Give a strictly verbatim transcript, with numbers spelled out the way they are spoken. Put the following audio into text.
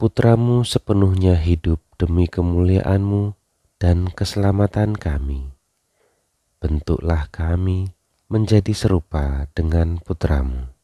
putramu sepenuhnya hidup demi kemuliaan-Mu dan keselamatan kami. Bentuklah kami menjadi serupa dengan putramu.